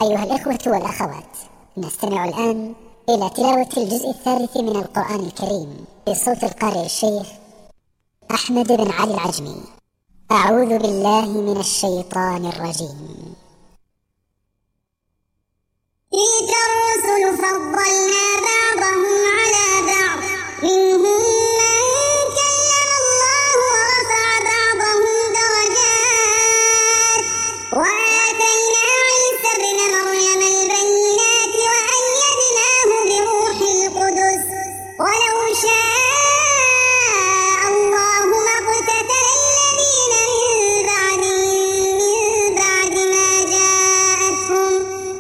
أيها الإخوة والأخوات، نستمع الآن إلى تلاوة الجزء الثالث من القرآن الكريم بصوت القارئ الشيخ أحمد بن علي العجمي. أعوذ بالله من الشيطان الرجيم. تلك الرسل فضلنا بعضهم على بعض، منهم من كلم الله ورفع بعضهم درجات، وآتينا عيسى ابن مريم البينات وأيدناه بروح القدس، ولو شاء الله ما اقتتل الذين من بعد ما جاءتهم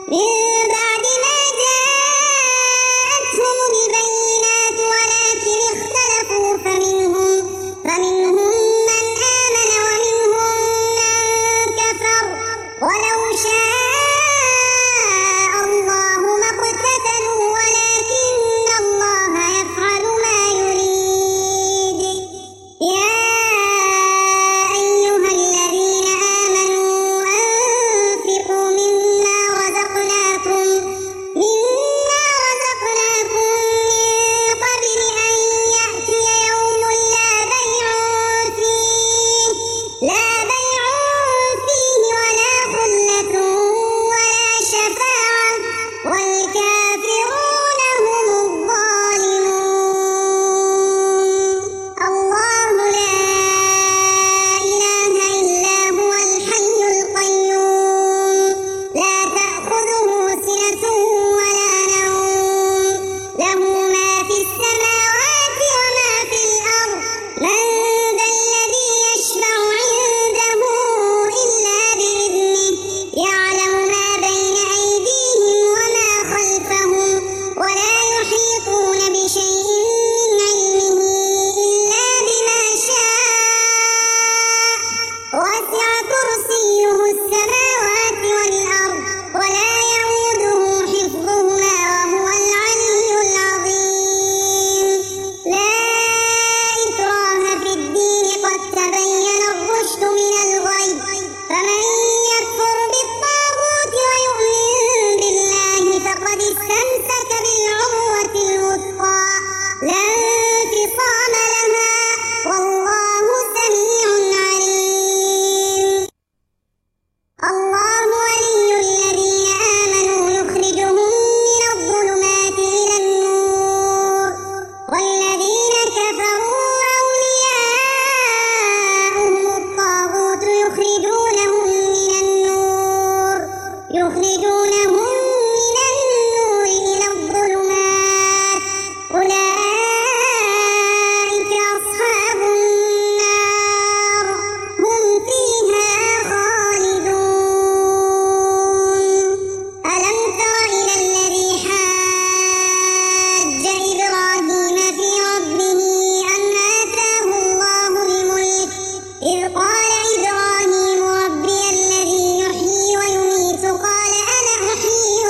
البينات، ولكن اختلفوا فمنهم من آمن ومنهم من كفر، ولو شاء الله ما اقتتلوا ولكن الله يفعل ما يريد. يا أيها الذين آمنوا أنفقوا مما رزقناكم من قبل أن يأتي يوم لا بيع فيه ولا خلة ولا شفاعة، والكافرون هم الظالمون. الله لا إله إلا هو الحي القيوم، لا تأخذه سنة ولا نوم، له ما في السماوات وما في الأرض، من ذا الذي يشفع عنده إلا بإذنه، يعلم ما بين أيديهم وما خلفهم، ولا يحيطون بشيء من علمه إلا بما شاء، وسع كرسيه السماوات والأرض، ولا يئوده حفظهما وهو العلي العظيم. لا إكراه في الدين، قد تبين الرشد من الغي، فمن يكفر بالطاغوت ويؤمن بالله فقد استمسك بالعروة الوثقى، لا انفصام لها، والله سميع عليم. الله ولي الذين آمنوا يخرجهم من الظلمات إلى النور، والذين كفروا أولياؤهم الطاغوت يخرجونهم من النور إلى الظلمات، أولئك أصحاب النار، هم فيها خالدون. ألم تر إلى الذي حاج إبراهيم في ربه أن آتاه الله الملك، إذ قال إبراهيم ربي الذي يحيي ويميت، قال أنا أحيي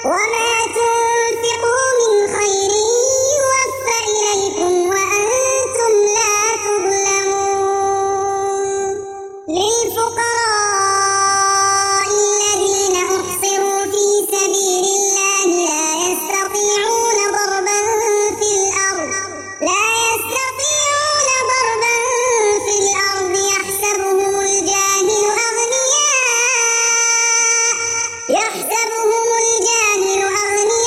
وما تنفقوا من خير يوفى إليكم وأنتم لا تظلمون. للفقراء الذين أحصروا في سبيل الله لا يستطيعون ضربا في الأرض يحسبهم الجاهل أغنياء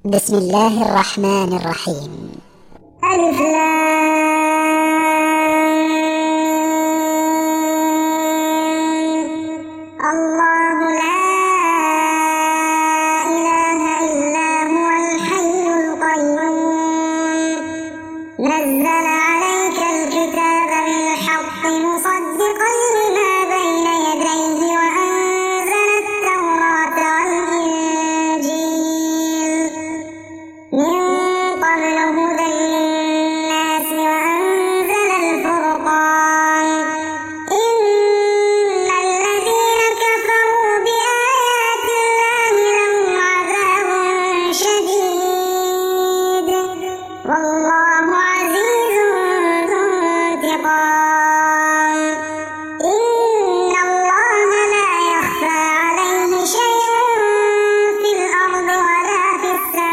بسم الله الرحمن الرحيم. ألف الله لا إله إلا هو الحي القيوم نزل عليك الكتاب بالحق مصدقا لما بين يديه وأنزل التوراة والإنجيل من قبل هدى للناس وأنزل الفرقان إن الذين كفروا بآيات الله لهم عذاب شديد والله عزيز ذو انتقام إن الله لا يخفى عليه شيء في الأرض ولا في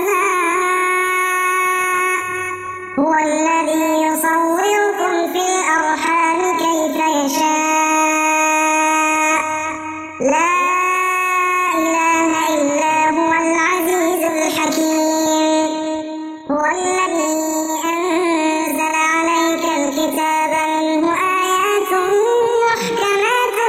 السماء هو الذي يصوركم في الأرحام كيف يشاء لا إله إلا هو العزيز الحكيم هو الذي أنزل عليك الكتاب منه آيات محكمات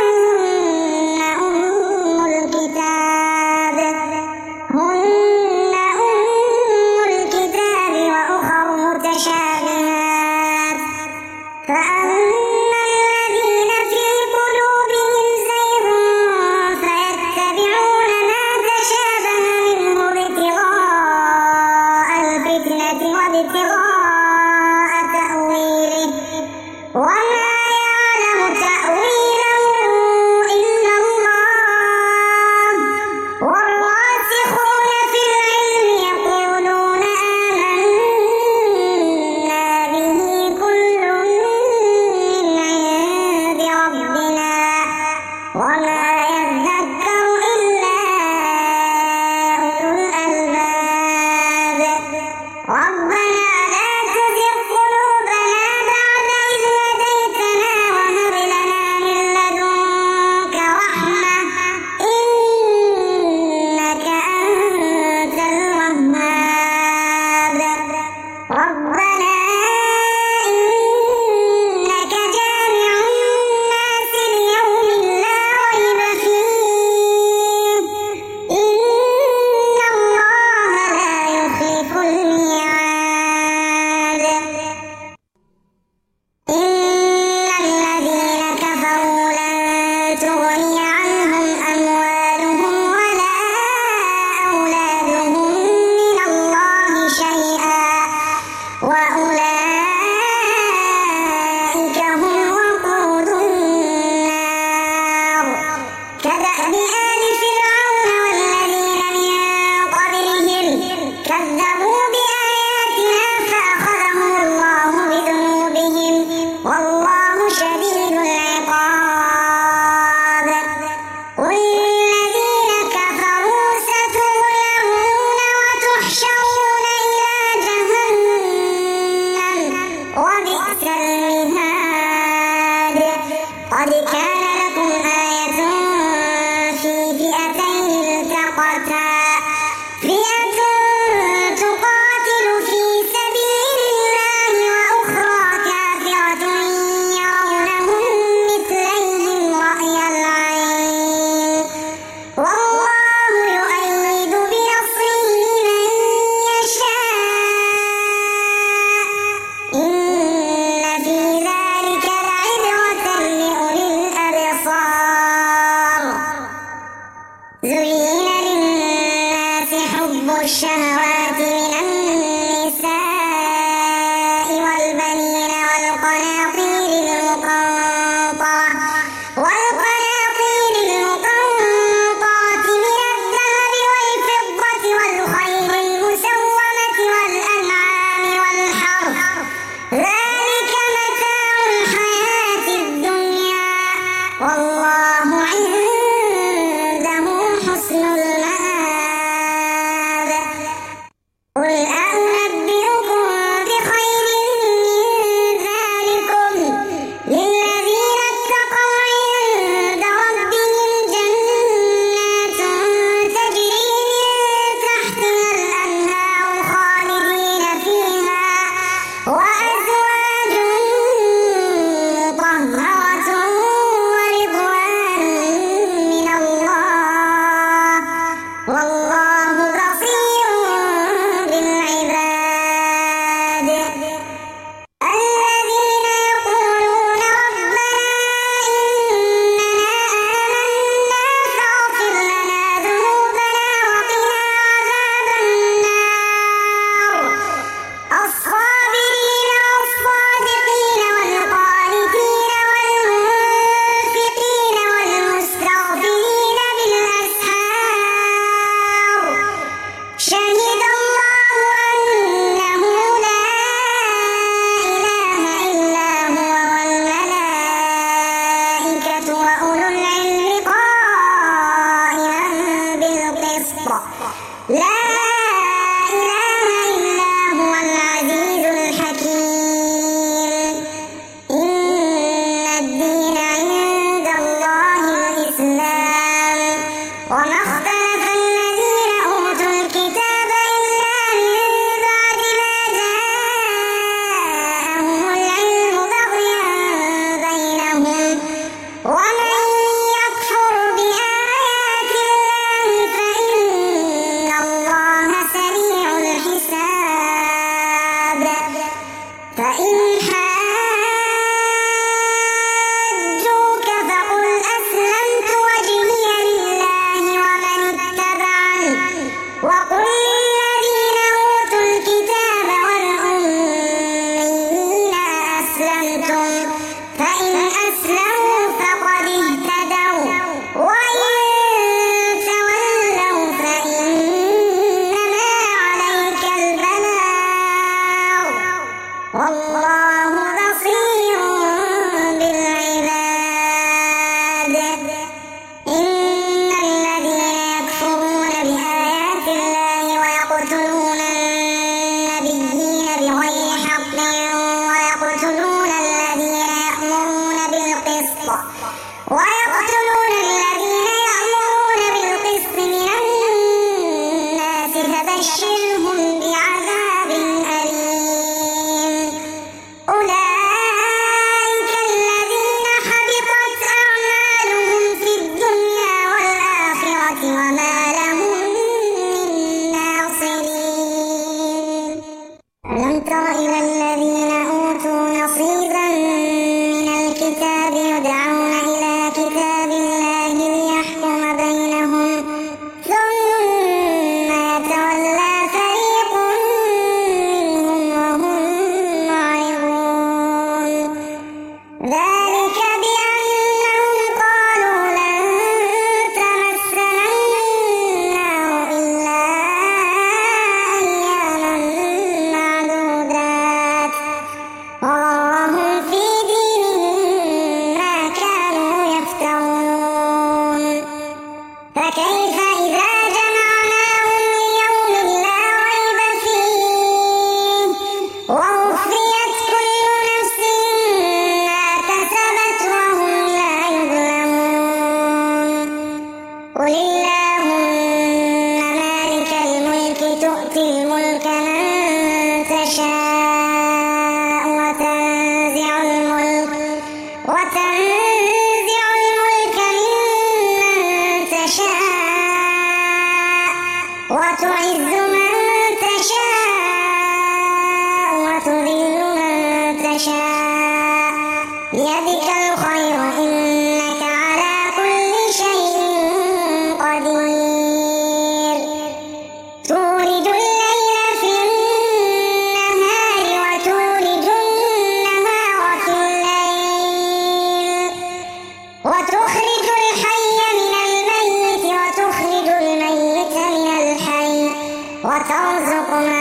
هن أم الكتاب وأخر متشابهات فأما الذين في قلوبهم زيغ فيتبعون ما تشابه منه ابتغاء الفتنة وابتغاء تأويله وما يعلم تأويله إلا الله والراسخون في العلم يقولون آمنا به كل من عند ربنا وما يذكر إلا أولو الألباب ربنا لا تزغ قلوبنا بعد إذ هديتنا وهب لنا من لدنك رحمة إنك أنت الوهاب ربنا إنك جامع الناس ليوم لا ريب فيه إن الله لا يخلف الميعاد إن الذين كفروا لن تغني عنهم أموالهم ولا أولادهم من الله شيئا وأولئك هم وقود النار كدأب آل فرعون والذين من قبلهم كذبوا بآياتنا فأخذهم الله بذنوبهم والله شديد العقاب قل للذين كفروا ستغلبون وتحشرون إلى جهنم وبئس المهاد قد كان لكم آية في فئتين التقتا فئة تقاتل في سبيل الله وأخرى كافرة يرونهم مثليهم رأي العين والله يؤيد بنصره من يشاء إن في ذلك لعبرة لأولي الأبصار زين للناس حب الشهوات من النساء والبنين والقناطير المقنطرة من الذهب والفضة والخيل المسومة والأنعام والحرث ذلك متاع الحياة الدنيا والله عنده حسن المآب قل أنبئكم بخير من ذلكم فإن أسلموا فقد اهتدوا وإن تولوا فإنما عليك البلاغ والله بصير بالعباد. إن الذين يكفرون بآيات الله ويقتلون النبيين بغير حق ويقتلون الذين يأمرون بالقسط من الناس فبشرهم بعذاب أليم. أولئك الذين حبطت أعمالهم في الدنيا والآخرة وما لهم من ناصرين. ألم تر إلى الذين أوتوا نصيبا من الكتاب يدعون إلى كتاب الله ليحكم بينهم ثم يتولى فريق منهم وهم معرضون. ذلك بأنهم قالوا لن تمسنا النار إلا أياما معدودات وغرهم في دينهم ما كانوا يفترون. فكيف إذا جمعناهم ليوم لا ريب فيه ووفيت كل نفس ما كسبت وهم لا يظلمون. قل اللهم مالك الملك تؤتي الملك من تشاء وتنزع الملك ممن تشاء وتعز من تشاء وتذل من تشاء بيدك الخير إنك على كل شيء قدير. تولج الليل في النهار وتولج النهار في الليل وتخرج الحي من الميت وتخرج الميت من الحي وترزق من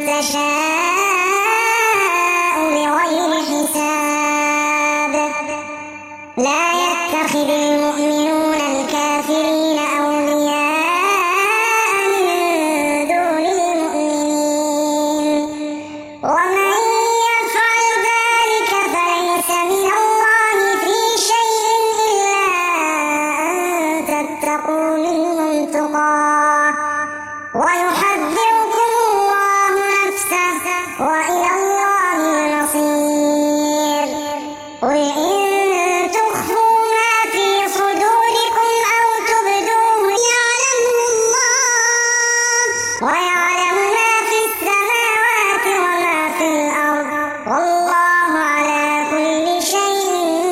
تشاء بغير حساب. لا يتخذ المؤمنون الكافرين أولياء من دون المؤمنين ومن يفعل ذلك فليس من الله في شيء إلا أن تتقوا منهم تقاه ويحذركم الله نفسه وإلى الله المصير. قل إن تخفوا ما في صدوركم أو تبدوه يعلمه الله ويعلم ما في السماوات وما في الأرض والله على كل شيء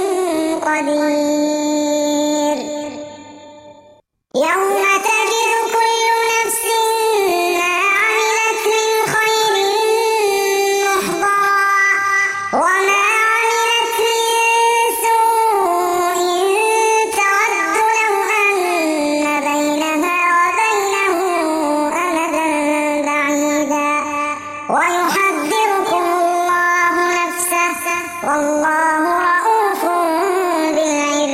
قدير. يوم تجد كل نفس ما عملت من خير محضرا وما عملت من سوء تود لو أن بينها وبينه أمدا بعيدا ويحذركم الله نفسه والله رؤوف بالعباد.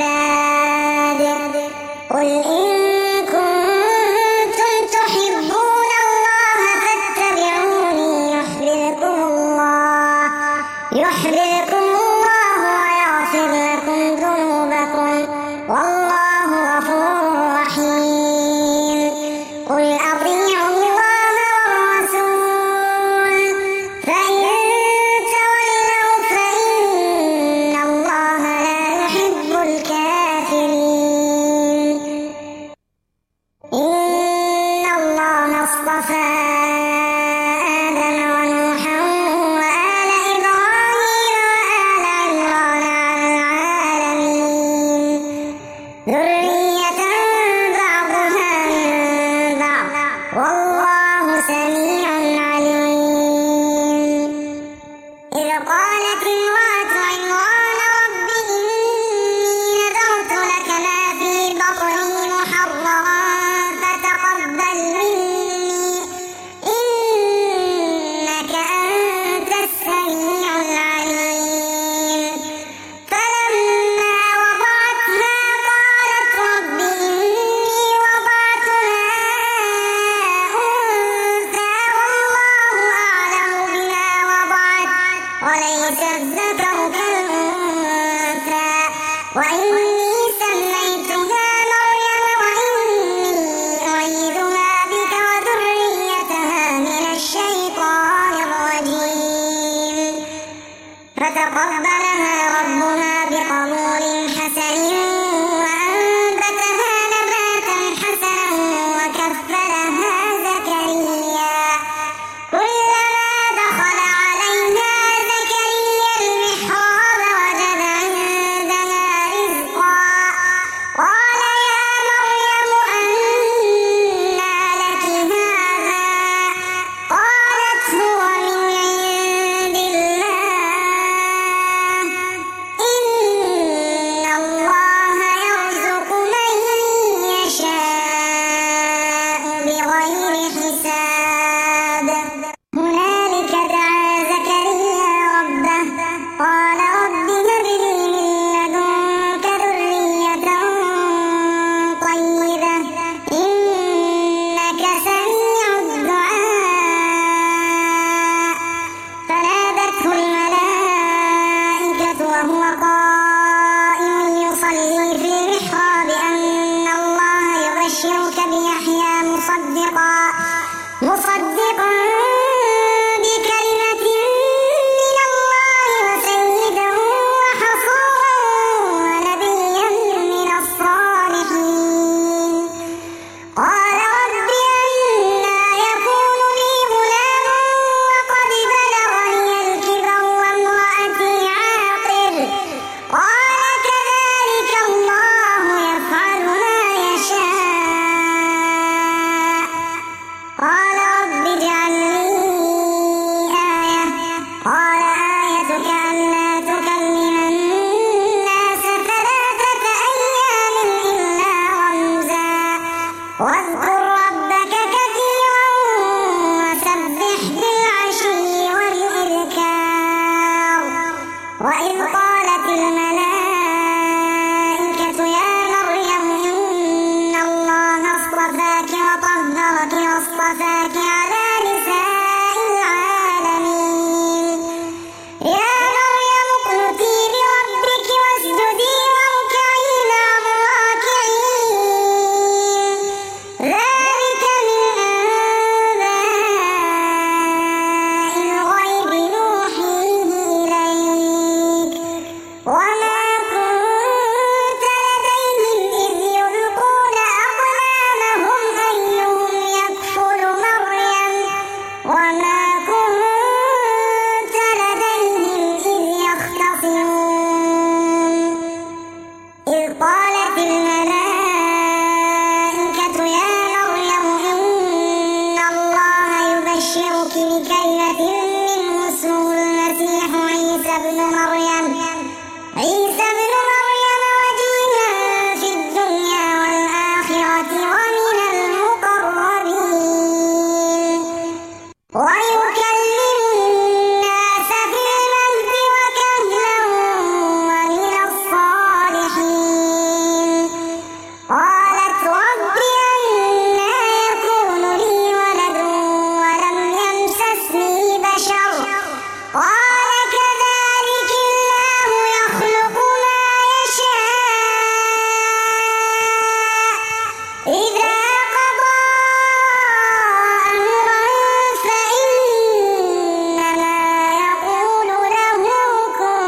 قائم يصلي في المحراب أن الله يبشرك بيحيى مصدقا بكلمة من الله وسيدا وحصورا ونبيا من الصالحين. قال رب أنى يكون لي غلام وقد بلغني الكبر وامرأتي عاقر. قال كذلك الله يفعل ما يشاء. قال رب اجعل لي آية. قال آيتك ألا تكلم الناس 3 أيام إلا رمزا واذكر ربك كثيرا وسبح بالعشي والإبكار. وإذ قالت الملائكة يا مريم إن الله اصطفاك وطهرك واصطفاك على نساء العالمين. يا مريم اقنتي لربك واسجدي واركعي مع الراكعين. ذلك من أنباء الغيب نوحيه إليك وما كنت لديهم إذ يلقون أقلامهم أيهم يكفل مريم وما كنت لديهم إذ يختصمون. إذ قالت الملائكة يا مريم إن الله يبشرك بكلمة منه اسمه المسيح عيسى ابن مريم وجيها في الدنيا والآخرة ومن المقربين ويكلم الناس في المهد وكهلا ومن الصالحين. قالت رب أنى يكون لي ولد ولم يمسسني بشر. قال كذلك الله يخلق ما يشاء. إذا قضى أمرا فإنما يقول له كن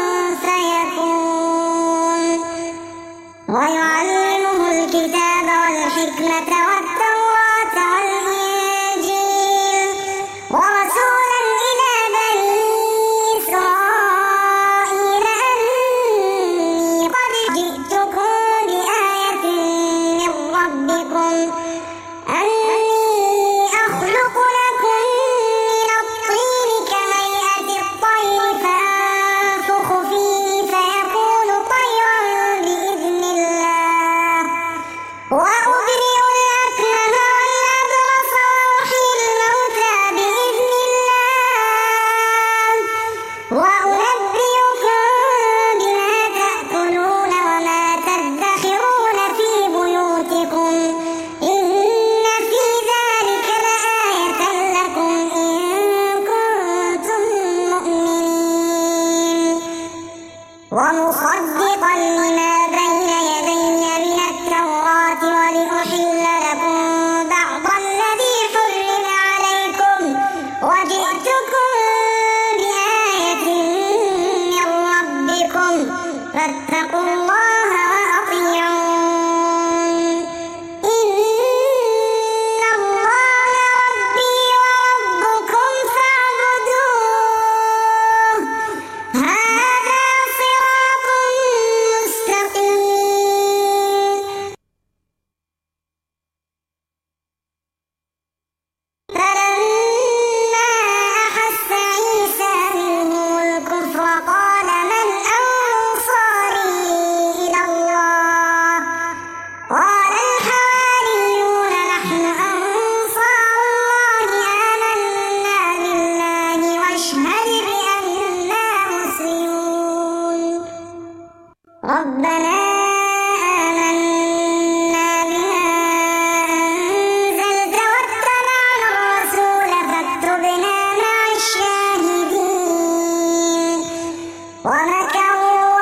فيكون. ويعلمه الكتاب والحكمة والتوراة والإنجيل ورسولا إلى بني إسرائيل أني قد جئتكم بآية من ربكم أني أخلق لكم من الطين كهيئة الطير فأنفخ فيه فيكون طيرا بإذن الله وأبرئ الأكمه والأبرص وأحيي الموتى بإذن الله وأنبئكم بما تأكلون وما تدخرون في بيوتكم إن في ذلك لآية لكم إن كنتم مؤمنين. ومصدقا لما بين يدي من التوراة ولأحل لكم بعض الذي حرم عليكم وجئتكم بآية من ربكم فاتقوا الله وأطيعون. إن الله ربي وربكم فاعبدوه هذا صراط مستقيم. فلما أحس عيسى منهم الكفر قال من أنصاري إلى الله. قال الحواريون نحن أنصار الله آمنا بالله واشهد بأننا مسلمون. ربنا آمنا بما أنزلت واتبعنا الرسول فاكتبنا مع الشاهدين. ومكروا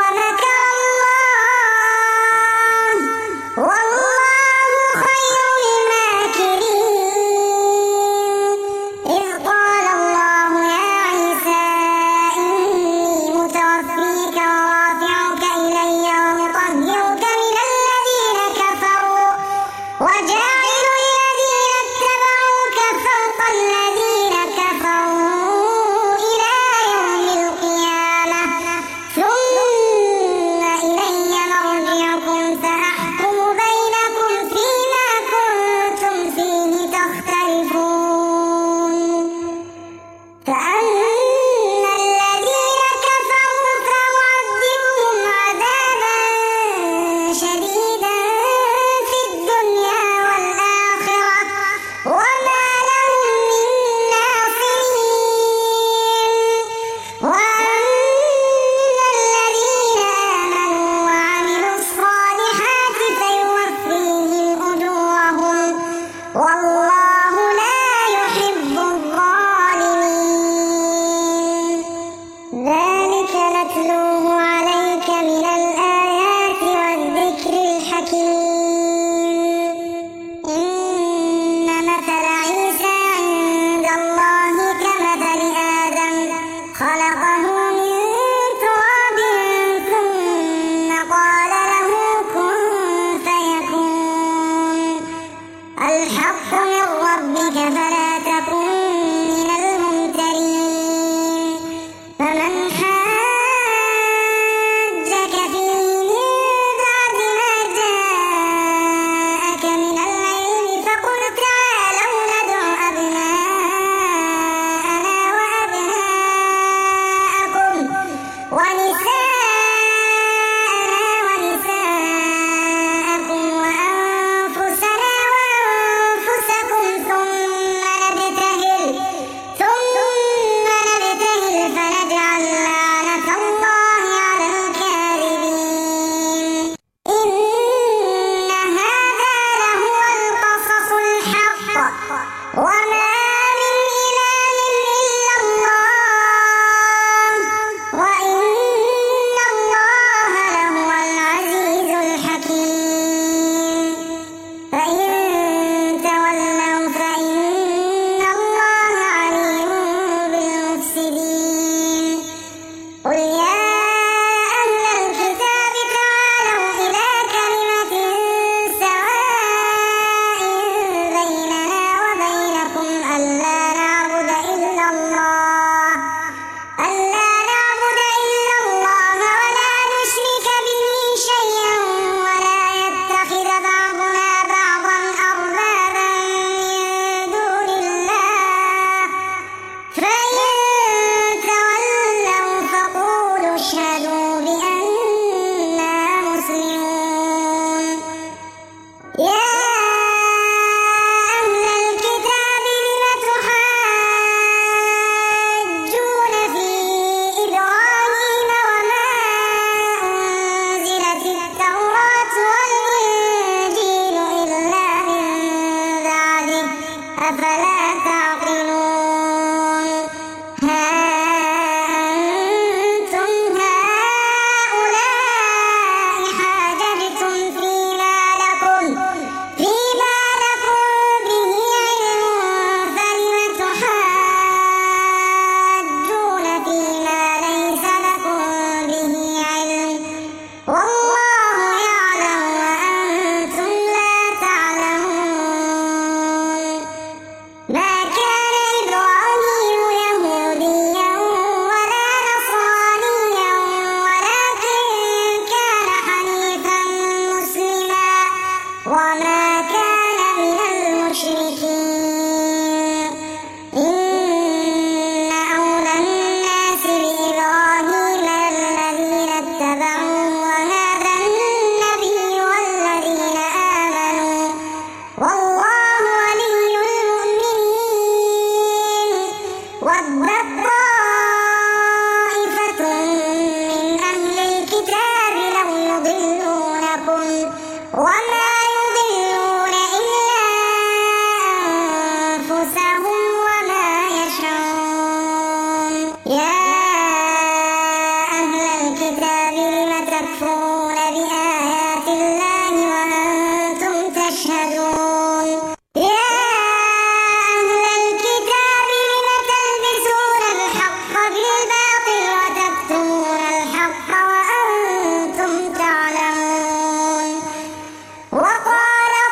تكفرون بآيات الله وأنتم تشهدون يا أهل الكتاب لم تلبسون الحق بالباطل وتكتمون الحق وأنتم تعلمون وقالت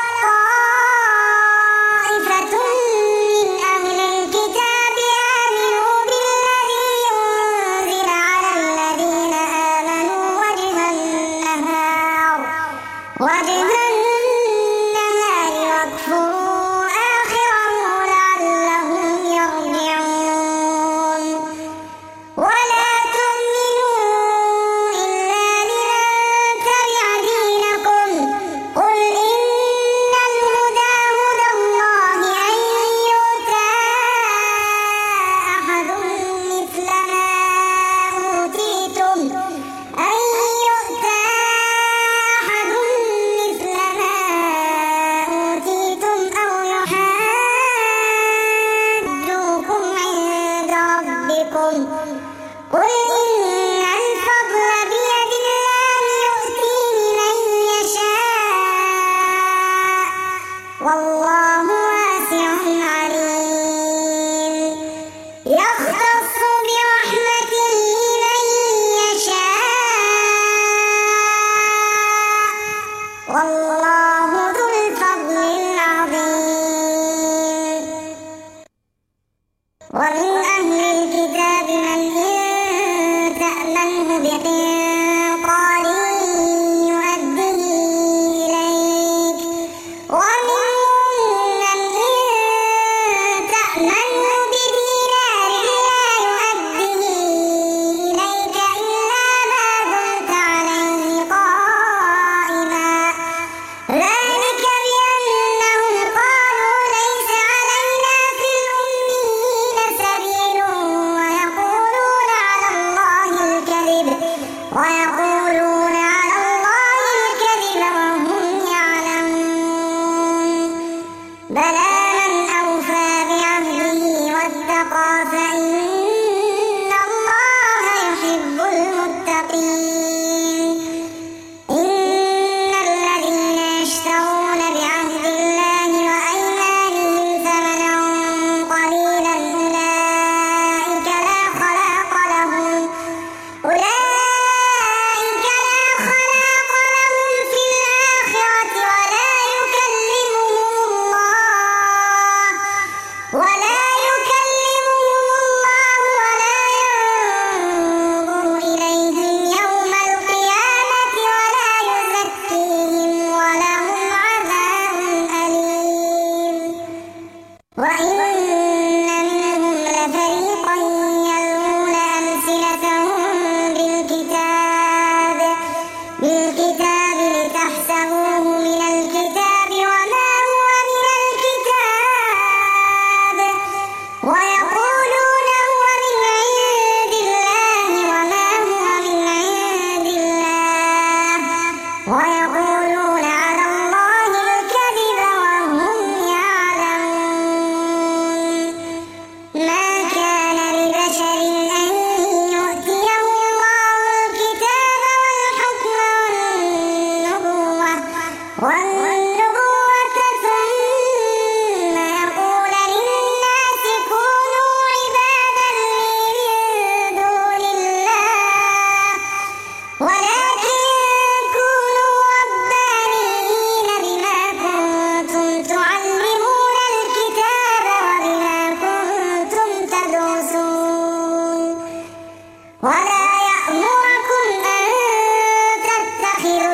طائفة من أهل الكتاب آمنوا بالذي أنزل على الذين آمنوا وجه النهار واكفروا آخره لعلهم يرجعون ولا تؤمنوا إلا لمن تبع دينكم قل إن الهدى هدى الله أن يؤتى أحد مثل ما أوتيتم أو يحاجوكم عند ربكم قل إن الفضل بيد الله يؤتيه من يشاء والله واسع عليم يختص برحمته من يشاء والله ذو الفضل العظيم ومن أهل الكتاب من إن تأمنه بقنطار يؤده إليك ومنهم من إن تأمنه بدينار لا يؤده إليك إلا ما دمت عليه قائما ذلك بأنهم قالوا ليس علينا في الأميين سبيل ويقولون على الله الكذب وهم يعلمون بلى من أوفى بعهده واتقى فإن الله يحب المتقين إن الذين يشترون بعهد الله وأيمانهم ثمنا قليلا أولئك لا خلاق لهم في الآخرة ولا يكلمهم الله ولا ينظر إليهم يوم القيامة ولا يزكيهم ولهم عذاب أليم وإن منهم لفريقا يلوون ألسنتهم بالكتاب لتحسبوه من الكتاب وما هو من الكتاب ويقولون هو من عند الله وما هو من عند الله ويقولون على الله الكذب وهم يعلمون ما كان لبشر أن يؤتيه الله الكتاب والحكم والنبوة ثم يقول للناس كونوا عبادا لي من دون الله ولكن كونوا ربانيين بما كنتم تعلمون الكتاب وبما كنتم تدرسون ولا يأمركم أن تتخذوا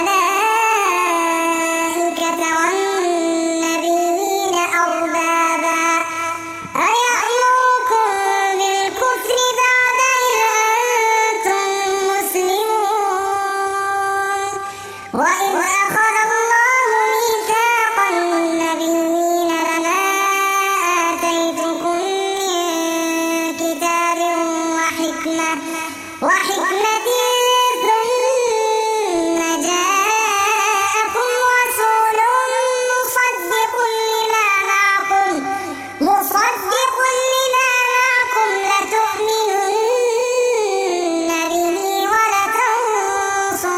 الملائكة والنبيين أربابا أيأمركم بالكفر بعد إذ أنتم مسلمون وإذ أخذ الله ميثاق النبيين لما آتيتكم من كتاب وحكمة ثم جاءكم رسول مصدق لما معكم لتؤمنن به ولتنصرنه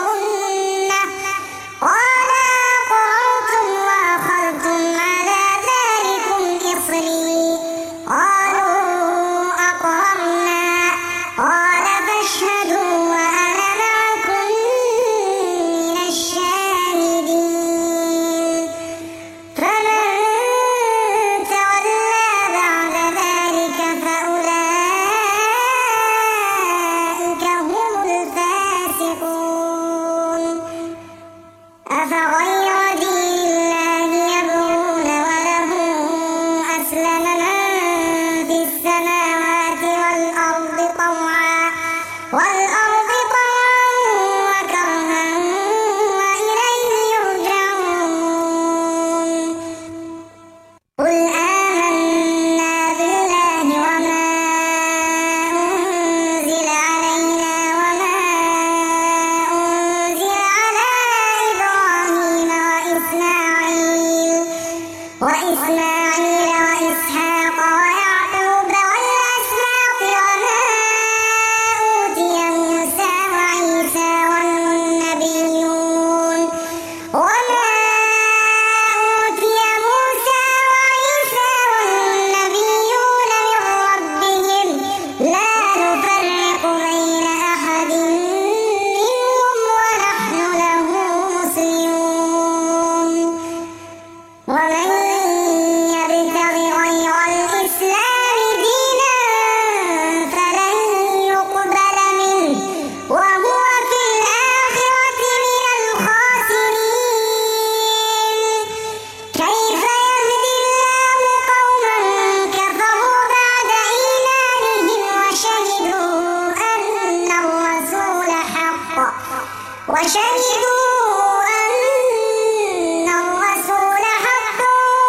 وشهدوا أن الرسول حق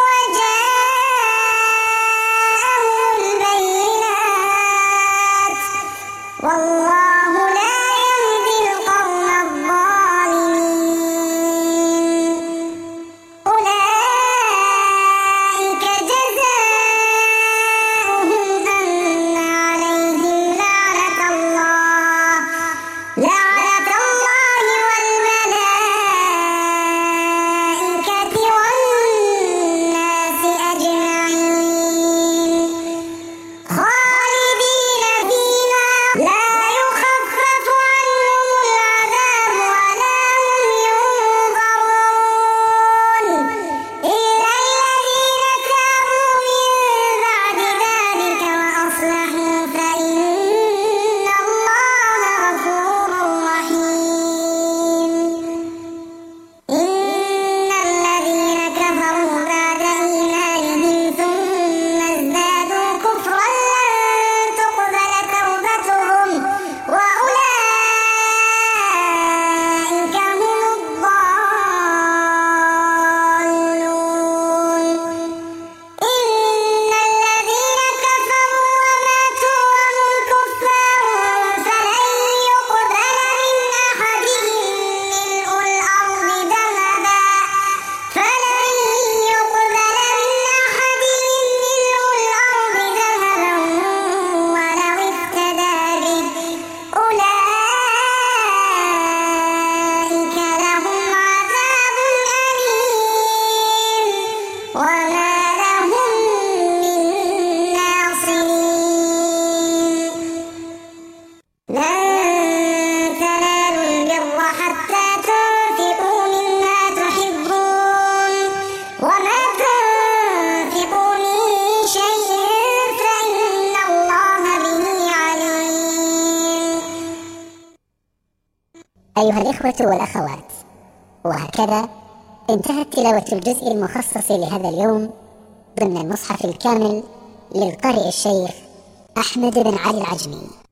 وجاءهم البينات والله لا يهدي القوم الظالمين أولئك جزاؤهم أن عليهم لعنة الله والملائكة والناس أجمعين خالدين فيها لا يخفف عنهم العذاب ولا هم ينظرون إلا الذين تابوا من بعد ذلك وأصلحوا فإن الله غفور رحيم إن الذين كفروا بعد إيمانهم ثم ازدادوا كفرا لن تقبل توبتهم وأولئك هم الضالون إن الذين كفروا وماتوا وهم كفار فلن يقبل من أحدهم ملء الأرض ذهبا ولو افتدى به أولئك لهم عذاب أليم وما لهم من ناصرين لن تنالوا البر حتى تنفقوا مما تحبون وما تنفقوا من شيء فإن الله به عليم. أيها الإخوة والأخوات، وهكذا انتهت تلاوة الجزء المخصص لهذا اليوم ضمن المصحف الكامل للقارئ الشيخ أحمد بن علي العجمي.